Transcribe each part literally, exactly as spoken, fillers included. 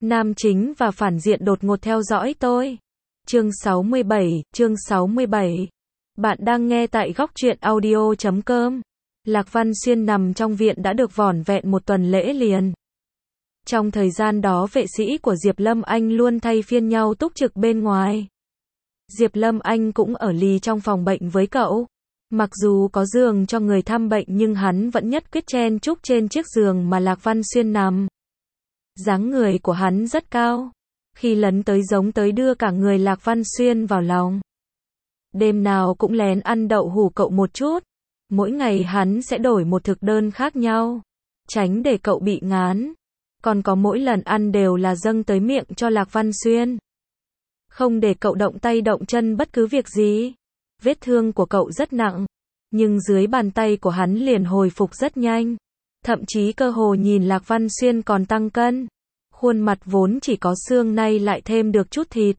Nam chính và phản diện đột ngột theo dõi tôi. Chương sáu mươi bảy, chương sáu mươi bảy. Bạn đang nghe tại góc truyện audio chấm com. Lạc Văn Xuyên nằm trong viện đã được vỏn vẹn một tuần lễ liền. Trong thời gian đó vệ sĩ của Diệp Lâm Anh luôn thay phiên nhau túc trực bên ngoài. Diệp Lâm Anh cũng ở lì trong phòng bệnh với cậu. Mặc dù có giường cho người thăm bệnh nhưng hắn vẫn nhất quyết chen chúc trên chiếc giường mà Lạc Văn Xuyên nằm. Dáng người của hắn rất cao. Khi lấn tới giống tới đưa cả người Lạc Văn Xuyên vào lòng. Đêm nào cũng lén ăn đậu hũ cậu một chút. Mỗi ngày hắn sẽ đổi một thực đơn khác nhau. Tránh để cậu bị ngán. Còn có mỗi lần ăn đều là dâng tới miệng cho Lạc Văn Xuyên. Không để cậu động tay động chân bất cứ việc gì. Vết thương của cậu rất nặng. Nhưng dưới bàn tay của hắn liền hồi phục rất nhanh. Thậm chí cơ hồ nhìn Lạc Văn Xuyên còn tăng cân. Khuôn mặt vốn chỉ có xương nay lại thêm được chút thịt.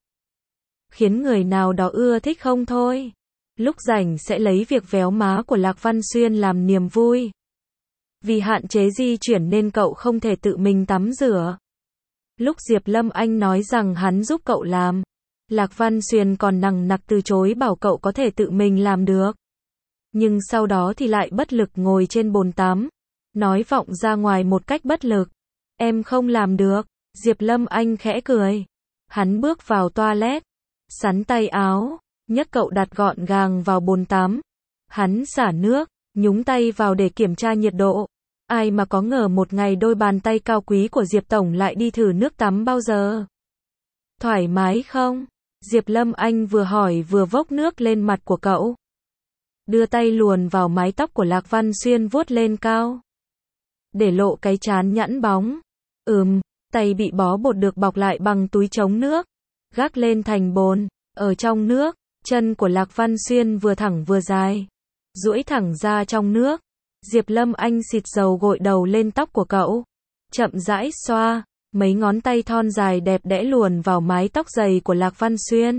Khiến người nào đó ưa thích không thôi. Lúc rảnh sẽ lấy việc véo má của Lạc Văn Xuyên làm niềm vui. Vì hạn chế di chuyển nên cậu không thể tự mình tắm rửa. Lúc Diệp Lâm Anh nói rằng hắn giúp cậu làm, Lạc Văn Xuyên còn nằng nặc từ chối bảo cậu có thể tự mình làm được. Nhưng sau đó thì lại bất lực ngồi trên bồn tắm, nói vọng ra ngoài một cách bất lực. Em không làm được. Diệp Lâm Anh khẽ cười. Hắn bước vào toilet, sắn tay áo, nhấc cậu đặt gọn gàng vào bồn tắm. Hắn xả nước, nhúng tay vào để kiểm tra nhiệt độ. Ai mà có ngờ một ngày đôi bàn tay cao quý của Diệp Tổng lại đi thử nước tắm bao giờ. Thoải mái không? Diệp Lâm Anh vừa hỏi vừa vốc nước lên mặt của cậu. Đưa tay luồn vào mái tóc của Lạc Văn Xuyên vuốt lên cao. Để lộ cái trán nhẵn bóng. Ừm, tay bị bó bột được bọc lại bằng túi chống nước. Gác lên thành bồn, ở trong nước, chân của Lạc Văn Xuyên vừa thẳng vừa dài. Duỗi thẳng ra trong nước. Diệp Lâm Anh xịt dầu gội đầu lên tóc của cậu. Chậm rãi xoa, mấy ngón tay thon dài đẹp đẽ luồn vào mái tóc dày của Lạc Văn Xuyên.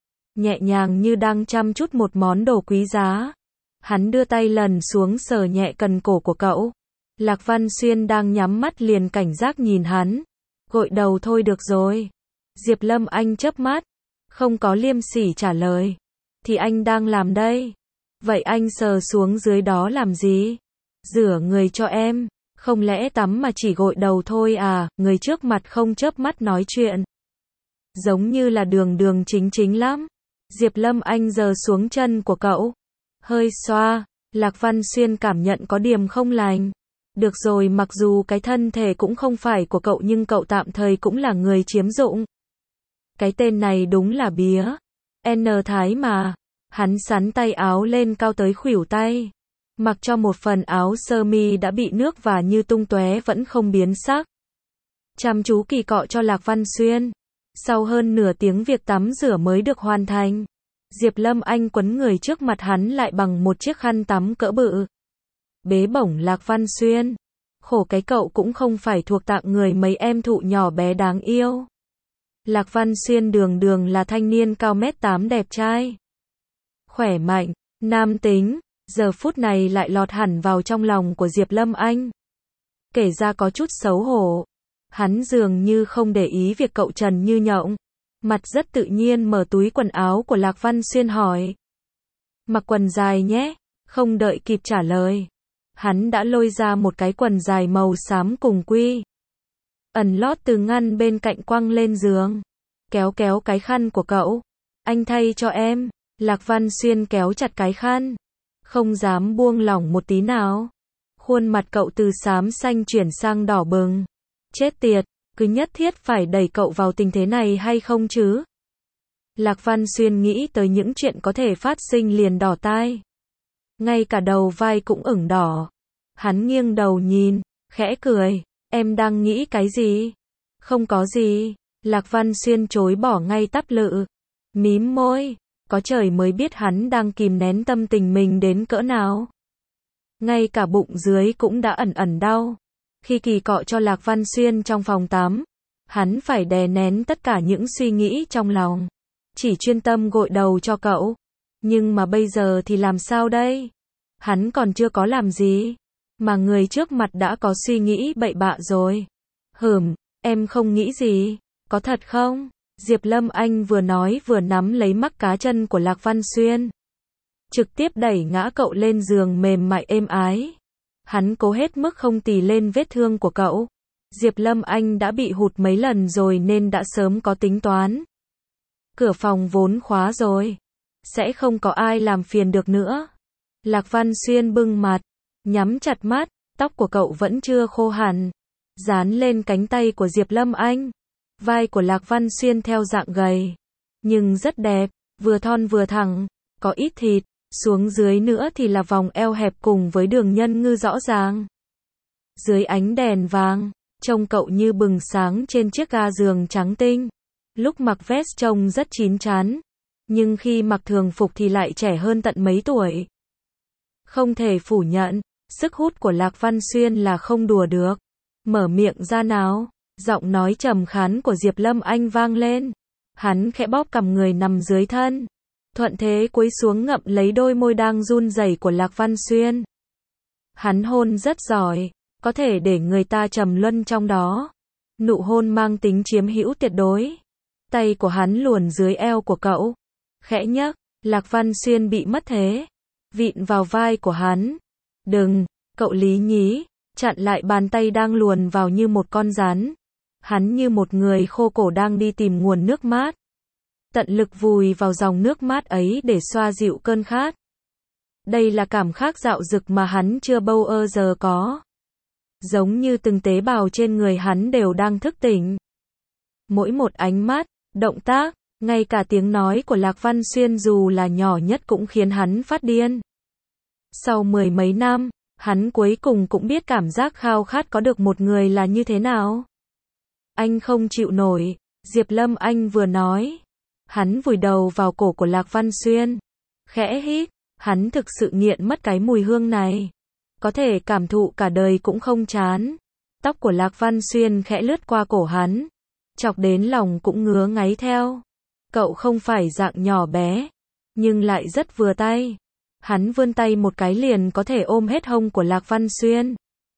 Nhẹ nhàng như đang chăm chút một món đồ quý giá. Hắn đưa tay lần xuống sờ nhẹ cần cổ của cậu. Lạc Văn Xuyên đang nhắm mắt liền cảnh giác nhìn hắn. Gội đầu thôi được rồi. Diệp Lâm Anh chớp mắt. Không có liêm sỉ trả lời. Thì anh đang làm đây. Vậy anh sờ xuống dưới đó làm gì? Rửa người cho em. Không lẽ tắm mà chỉ gội đầu thôi à? Người trước mặt không chớp mắt nói chuyện. Giống như là đường đường chính chính lắm. Diệp Lâm Anh giơ xuống chân của cậu. Hơi xoa. Lạc Văn Xuyên cảm nhận có điểm không lành. Được rồi, mặc dù cái thân thể cũng không phải của cậu nhưng cậu tạm thời cũng là người chiếm dụng. Cái tên này đúng là bía. N Thái mà. Hắn sắn tay áo lên cao tới khuỷu tay. Mặc cho một phần áo sơ mi đã bị nước và như tung tóe vẫn không biến sắc. Chăm chú kỳ cọ cho Lạc Văn Xuyên. Sau hơn nửa tiếng việc tắm rửa mới được hoàn thành. Diệp Lâm Anh quấn người trước mặt hắn lại bằng một chiếc khăn tắm cỡ bự. Bế bổng Lạc Văn Xuyên. Khổ cái cậu cũng không phải thuộc tạng người mấy em thụ nhỏ bé đáng yêu. Lạc Văn Xuyên đường đường là thanh niên cao mét tám đẹp trai. Khỏe mạnh, nam tính, giờ phút này lại lọt hẳn vào trong lòng của Diệp Lâm Anh. Kể ra có chút xấu hổ. Hắn dường như không để ý việc cậu trần như nhộng. Mặt rất tự nhiên mở túi quần áo của Lạc Văn Xuyên hỏi. Mặc quần dài nhé. Không đợi kịp trả lời. Hắn đã lôi ra một cái quần dài màu xám cùng quy. Ẩn lót từ ngăn bên cạnh quăng lên giường. Kéo kéo cái khăn của cậu. Anh thay cho em. Lạc Văn Xuyên kéo chặt cái khăn. Không dám buông lỏng một tí nào. Khuôn mặt cậu từ xám xanh chuyển sang đỏ bừng. Chết tiệt, cứ nhất thiết phải đẩy cậu vào tình thế này hay không chứ? Lạc Văn Xuyên nghĩ tới những chuyện có thể phát sinh liền đỏ tai. Ngay cả đầu vai cũng ửng đỏ. Hắn nghiêng đầu nhìn, khẽ cười. Em đang nghĩ cái gì? Không có gì. Lạc Văn Xuyên chối bỏ ngay tắp lự. Mím môi. Có trời mới biết hắn đang kìm nén tâm tình mình đến cỡ nào. Ngay cả bụng dưới cũng đã ẩn ẩn đau. Khi kỳ cọ cho Lạc Văn Xuyên trong phòng tắm, hắn phải đè nén tất cả những suy nghĩ trong lòng. Chỉ chuyên tâm gội đầu cho cậu. Nhưng mà bây giờ thì làm sao đây? Hắn còn chưa có làm gì. Mà người trước mặt đã có suy nghĩ bậy bạ rồi. Hừm, Em không nghĩ gì, có thật không? Diệp Lâm Anh vừa nói vừa nắm lấy mắc cá chân của Lạc Văn Xuyên. Trực tiếp đẩy ngã cậu lên giường mềm mại êm ái. Hắn cố hết mức không tì lên vết thương của cậu. Diệp Lâm Anh đã bị hụt mấy lần rồi nên đã sớm có tính toán. Cửa phòng vốn khóa rồi. Sẽ không có ai làm phiền được nữa. Lạc Văn Xuyên bưng mặt, nhắm chặt mắt, tóc của cậu vẫn chưa khô hẳn. Dán lên cánh tay của Diệp Lâm Anh. Vai của Lạc Văn Xuyên theo dạng gầy. Nhưng rất đẹp, vừa thon vừa thẳng, có ít thịt. Xuống dưới nữa thì là vòng eo hẹp cùng với đường nhân ngư rõ ràng. Dưới ánh đèn vàng, trông cậu như bừng sáng trên chiếc ga giường trắng tinh. Lúc mặc vest trông rất chín chắn, nhưng khi mặc thường phục thì lại trẻ hơn tận mấy tuổi. Không thể phủ nhận, sức hút của Lạc Văn Xuyên là không đùa được. Mở miệng ra nào, giọng nói trầm khàn của Diệp Lâm Anh vang lên. Hắn khẽ bóp cằm người nằm dưới thân. Thuận thế cúi xuống ngậm lấy đôi môi đang run rẩy của Lạc Văn Xuyên. Hắn hôn rất giỏi, có thể để người ta trầm luân trong đó. Nụ hôn mang tính chiếm hữu tuyệt đối. Tay của hắn luồn dưới eo của cậu. Khẽ nhấc, Lạc Văn Xuyên bị mất thế. Vịn vào vai của hắn. Đừng, cậu lý nhí, chặn lại bàn tay đang luồn vào như một con rắn. Hắn như một người khô cổ đang đi tìm nguồn nước mát. Tận lực vùi vào dòng nước mát ấy để xoa dịu cơn khát. Đây là cảm giác dạo dực mà hắn chưa bao giờ có. Giống như từng tế bào trên người hắn đều đang thức tỉnh. Mỗi một ánh mắt, động tác, ngay cả tiếng nói của Lạc Văn Xuyên dù là nhỏ nhất cũng khiến hắn phát điên. Sau mười mấy năm, hắn cuối cùng cũng biết cảm giác khao khát có được một người là như thế nào. Anh không chịu nổi, Diệp Lâm Anh vừa nói. Hắn vùi đầu vào cổ của Lạc Văn Xuyên. Khẽ hít, hắn thực sự nghiện mất cái mùi hương này. Có thể cảm thụ cả đời cũng không chán. Tóc của Lạc Văn Xuyên khẽ lướt qua cổ hắn. Chọc đến lòng cũng ngứa ngáy theo. Cậu không phải dạng nhỏ bé, nhưng lại rất vừa tay. Hắn vươn tay một cái liền có thể ôm hết hông của Lạc Văn Xuyên.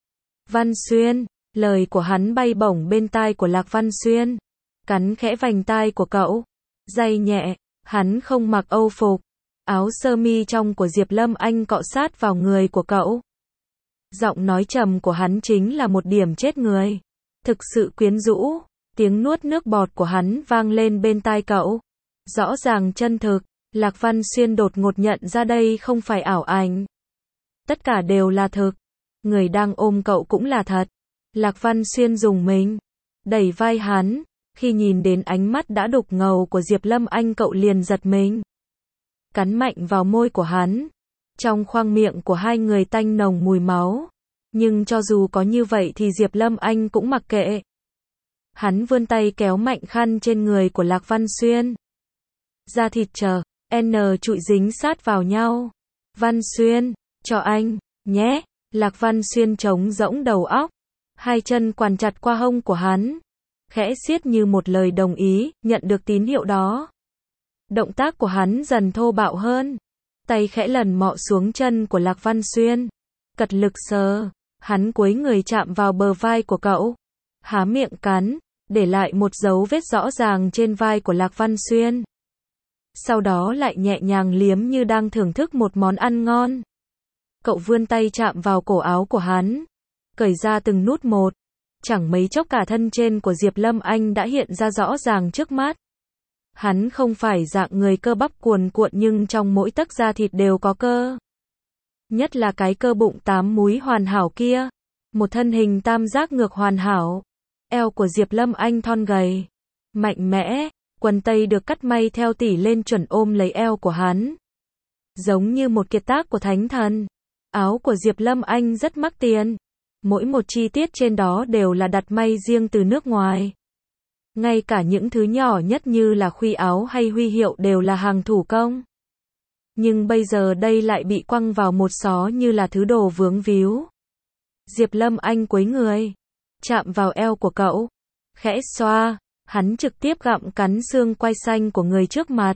Văn Xuyên, lời của hắn bay bổng bên tai của Lạc Văn Xuyên. Cắn khẽ vành tai của cậu. Day nhẹ, hắn không mặc âu phục. Áo sơ mi trong của Diệp Lâm Anh cọ sát vào người của cậu. Giọng nói trầm của hắn chính là một điểm chết người. Thực sự quyến rũ. Tiếng nuốt nước bọt của hắn vang lên bên tai cậu. Rõ ràng chân thực. Lạc Văn Xuyên đột ngột nhận ra đây không phải ảo ảnh. Tất cả đều là thực. Người đang ôm cậu cũng là thật. Lạc Văn Xuyên dùng mình. Đẩy vai hắn. Khi nhìn đến ánh mắt đã đục ngầu của Diệp Lâm Anh cậu liền giật mình. Cắn mạnh vào môi của hắn. Trong khoang miệng của hai người tanh nồng mùi máu. Nhưng cho dù có như vậy thì Diệp Lâm Anh cũng mặc kệ. Hắn vươn tay kéo mạnh khăn trên người của Lạc Văn Xuyên. Da thịt chờ, N trụi dính sát vào nhau. Văn Xuyên, cho anh, nhé. Lạc Văn Xuyên trống rỗng đầu óc. Hai chân quằn chặt qua hông của hắn. Khẽ siết như một lời đồng ý, nhận được tín hiệu đó. Động tác của hắn dần thô bạo hơn. Tay khẽ lần mọ xuống chân của Lạc Văn Xuyên. Cật lực sờ, hắn cúi người chạm vào bờ vai của cậu. Há miệng cắn, để lại một dấu vết rõ ràng trên vai của Lạc Văn Xuyên. Sau đó lại nhẹ nhàng liếm như đang thưởng thức một món ăn ngon. Cậu vươn tay chạm vào cổ áo của hắn. Cởi ra từng nút một. Chẳng mấy chốc cả thân trên của Diệp Lâm Anh đã hiện ra rõ ràng trước mắt. Hắn không phải dạng người cơ bắp cuồn cuộn nhưng trong mỗi tấc da thịt đều có cơ. Nhất là cái cơ bụng tám múi hoàn hảo kia. Một thân hình tam giác ngược hoàn hảo. Eo của Diệp Lâm Anh thon gầy. Mạnh mẽ. Quần tây được cắt may theo tỉ lên chuẩn ôm lấy eo của hắn. Giống như một kiệt tác của thánh thần. Áo của Diệp Lâm Anh rất mắc tiền. Mỗi một chi tiết trên đó đều là đặt may riêng từ nước ngoài. Ngay cả những thứ nhỏ nhất như là khuy áo hay huy hiệu đều là hàng thủ công. Nhưng bây giờ đây lại bị quăng vào một xó như là thứ đồ vướng víu. Diệp Lâm Anh cúi người, chạm vào eo của cậu, khẽ xoa, hắn trực tiếp gặm cắn xương quai xanh của người trước mặt.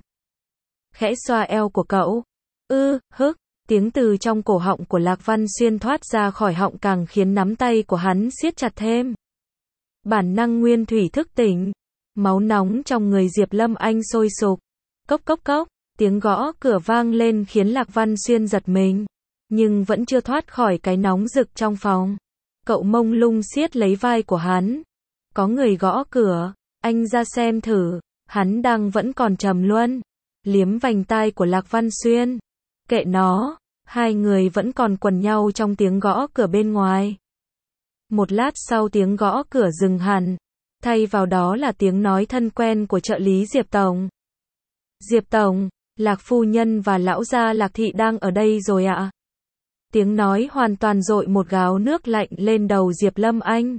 Khẽ xoa eo của cậu. Ư, hức, tiếng từ trong cổ họng của Lạc Văn Xuyên thoát ra khỏi họng càng khiến nắm tay của hắn siết chặt thêm. Bản năng nguyên thủy thức tỉnh. Máu nóng trong người Diệp Lâm Anh sôi sục. Cốc cốc cốc, tiếng gõ cửa vang lên khiến Lạc Văn Xuyên giật mình. Nhưng vẫn chưa thoát khỏi cái nóng rực trong phòng. Cậu mông lung siết lấy vai của hắn. Có người gõ cửa, anh ra xem thử. Hắn đang vẫn còn trầm luân. Liếm vành tai của Lạc Văn Xuyên. Kệ nó, hai người vẫn còn quần nhau trong tiếng gõ cửa bên ngoài. Một lát sau tiếng gõ cửa dừng hẳn. Thay vào đó là tiếng nói thân quen của trợ lý Diệp Tổng. Diệp Tổng, Lạc Phu Nhân và lão gia Lạc Thị đang ở đây rồi ạ. Tiếng nói hoàn toàn dội một gáo nước lạnh lên đầu Diệp Lâm Anh.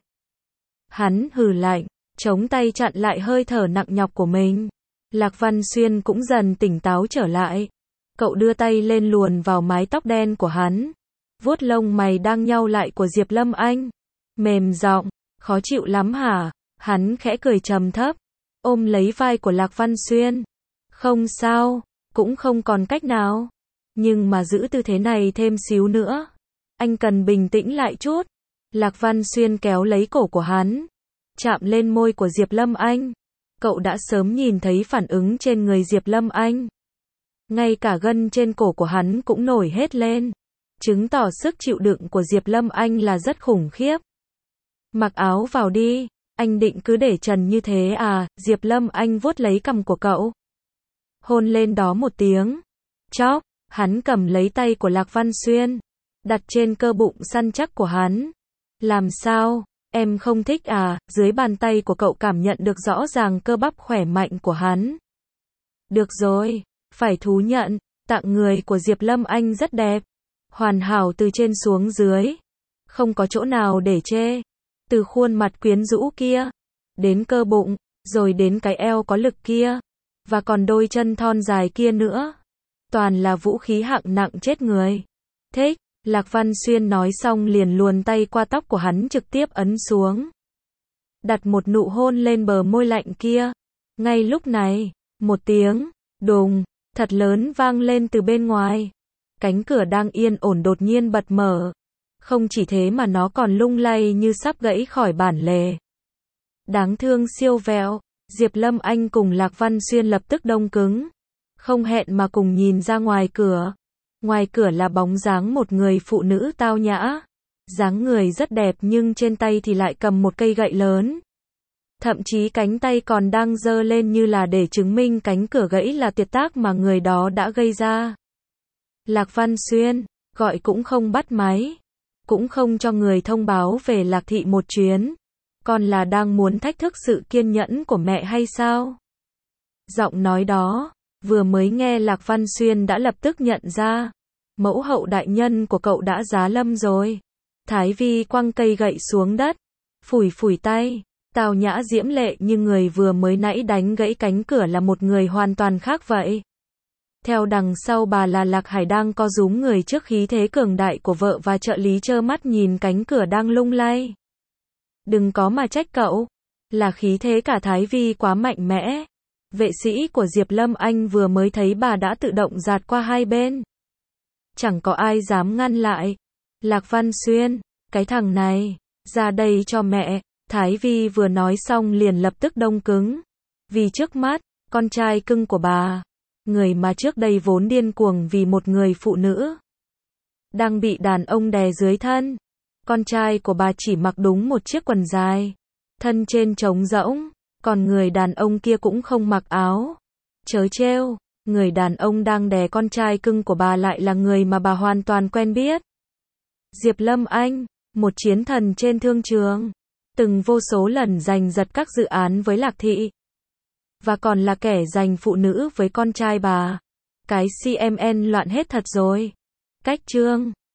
Hắn hừ lạnh, chống tay chặn lại hơi thở nặng nhọc của mình. Lạc Văn Xuyên cũng dần tỉnh táo trở lại. Cậu đưa tay lên luồn vào mái tóc đen của hắn. Vuốt lông mày đang nhau lại của Diệp Lâm Anh. Mềm giọng, khó chịu lắm hả? Hắn khẽ cười trầm thấp, ôm lấy vai của Lạc Văn Xuyên. Không sao, cũng không còn cách nào. Nhưng mà giữ tư thế này thêm xíu nữa. Anh cần bình tĩnh lại chút. Lạc Văn Xuyên kéo lấy cổ của hắn. Chạm lên môi của Diệp Lâm Anh. Cậu đã sớm nhìn thấy phản ứng trên người Diệp Lâm Anh. Ngay cả gân trên cổ của hắn cũng nổi hết lên. Chứng tỏ sức chịu đựng của Diệp Lâm Anh là rất khủng khiếp. Mặc áo vào đi. Anh định cứ để trần như thế à? Diệp Lâm Anh vuốt lấy cằm của cậu. Hôn lên đó một tiếng. Chóp, hắn cầm lấy tay của Lạc Văn Xuyên. Đặt trên cơ bụng săn chắc của hắn. Làm sao? Em không thích à? Dưới bàn tay của cậu cảm nhận được rõ ràng cơ bắp khỏe mạnh của hắn. Được rồi, phải thú nhận, tạng người của Diệp Lâm Anh rất đẹp. Hoàn hảo từ trên xuống dưới. Không có chỗ nào để chê. Từ khuôn mặt quyến rũ kia, đến cơ bụng, rồi đến cái eo có lực kia, và còn đôi chân thon dài kia nữa. Toàn là vũ khí hạng nặng chết người. Thích, Lạc Văn Xuyên nói xong liền luồn tay qua tóc của hắn trực tiếp ấn xuống. Đặt một nụ hôn lên bờ môi lạnh kia. Ngay lúc này, một tiếng, đùng, thật lớn vang lên từ bên ngoài. Cánh cửa đang yên ổn đột nhiên bật mở. Không chỉ thế mà nó còn lung lay như sắp gãy khỏi bản lề. Đáng thương siêu vẹo, Diệp Lâm Anh cùng Lạc Văn Xuyên lập tức đông cứng. Không hẹn mà cùng nhìn ra ngoài cửa. Ngoài cửa là bóng dáng một người phụ nữ tao nhã. Dáng người rất đẹp nhưng trên tay thì lại cầm một cây gậy lớn. Thậm chí cánh tay còn đang giơ lên như là để chứng minh cánh cửa gãy là tuyệt tác mà người đó đã gây ra. Lạc Văn Xuyên, gọi cũng không bắt máy. Cũng không cho người thông báo về Lạc Thị một chuyến. Còn là đang muốn thách thức sự kiên nhẫn của mẹ hay sao? Giọng nói đó, vừa mới nghe Lạc Văn Xuyên đã lập tức nhận ra. Mẫu hậu đại nhân của cậu đã giá lâm rồi. Thái Vi quăng cây gậy xuống đất. Phủi phủi tay. Tào nhã diễm lệ như người vừa mới nãy đánh gãy cánh cửa là một người hoàn toàn khác vậy. Theo đằng sau bà là Lạc Hải đang co rúm người trước khí thế cường đại của vợ và trợ lý trơ mắt nhìn cánh cửa đang lung lay. Đừng có mà trách cậu. Là khí thế cả Thái Vi quá mạnh mẽ. Vệ sĩ của Diệp Lâm Anh vừa mới thấy bà đã tự động dạt qua hai bên. Chẳng có ai dám ngăn lại. Lạc Văn Xuyên, cái thằng này, ra đây cho mẹ. Thái Vi vừa nói xong liền lập tức đông cứng. Vì trước mắt, con trai cưng của bà, người mà trước đây vốn điên cuồng vì một người phụ nữ, đang bị đàn ông đè dưới thân. Con trai của bà chỉ mặc đúng một chiếc quần dài, thân trên trống rỗng, còn người đàn ông kia cũng không mặc áo. Chớ trêu, người đàn ông đang đè con trai cưng của bà lại là người mà bà hoàn toàn quen biết. Diệp Lâm Anh, một chiến thần trên thương trường, từng vô số lần giành giật các dự án với Lạc Thị, và còn là kẻ giành phụ nữ với con trai bà. Cái xê em en loạn hết thật rồi. Cách chương